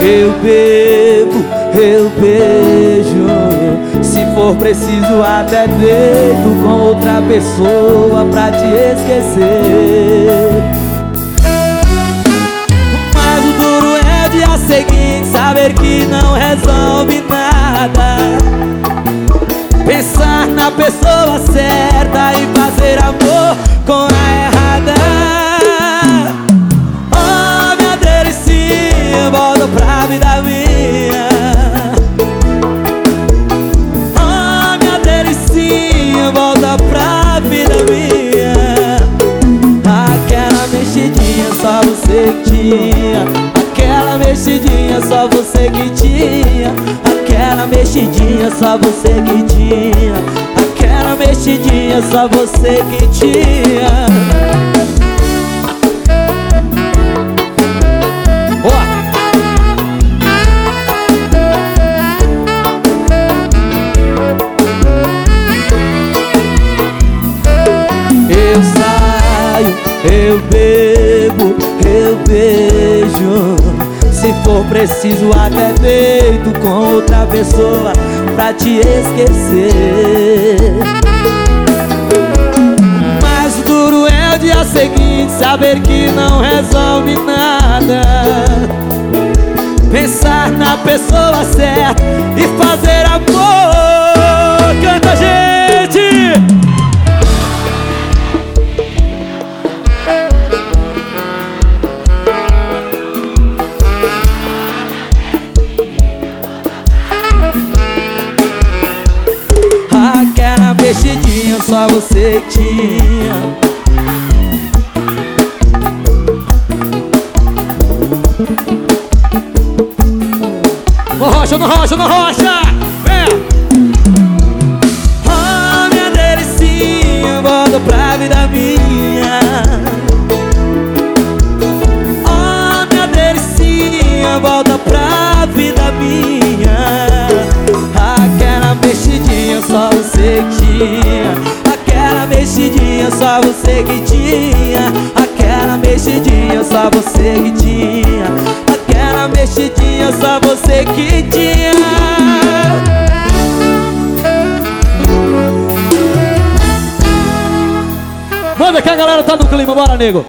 Eu bebo, eu beijo, se for preciso até deito com outra pessoa pra te esquecer. Mas o duro é o dia seguinte saber que não resolve nada. Pensar na pessoa certa e fazer amor com a errada. Oh, minha delicinha, volta pra vida minha. Oh, minha delicinha, volta pra vida minha. Aquela mexidinha só você que tinha. Aquela mexidinha só você que tinha. Aquela mexidinha só você que tinha. Aquela mexidinha só você que tinha. Eu saio, eu bebo, eu beijo, se for preciso até deito com outra pessoa pra te esquecer. Mas o duro é o dia seguinte saber que não resolve nada. Pensar na pessoa certa e fazer amor. Canta, gente! Aquela mexidinha só você que tinha. No rocha, no rocha, no rocha! Oh, minha delicinha, volta pra vida minha. Oh, minha delicinha, volta pra vida minha. Aquela mexidinha só você que tinha. Aquela mexidinha só você que tinha. Aquela mexidinha só você que tinha. Aquela mexidinha só você que tinha. Manda que a galera tá no clima, bora, nego.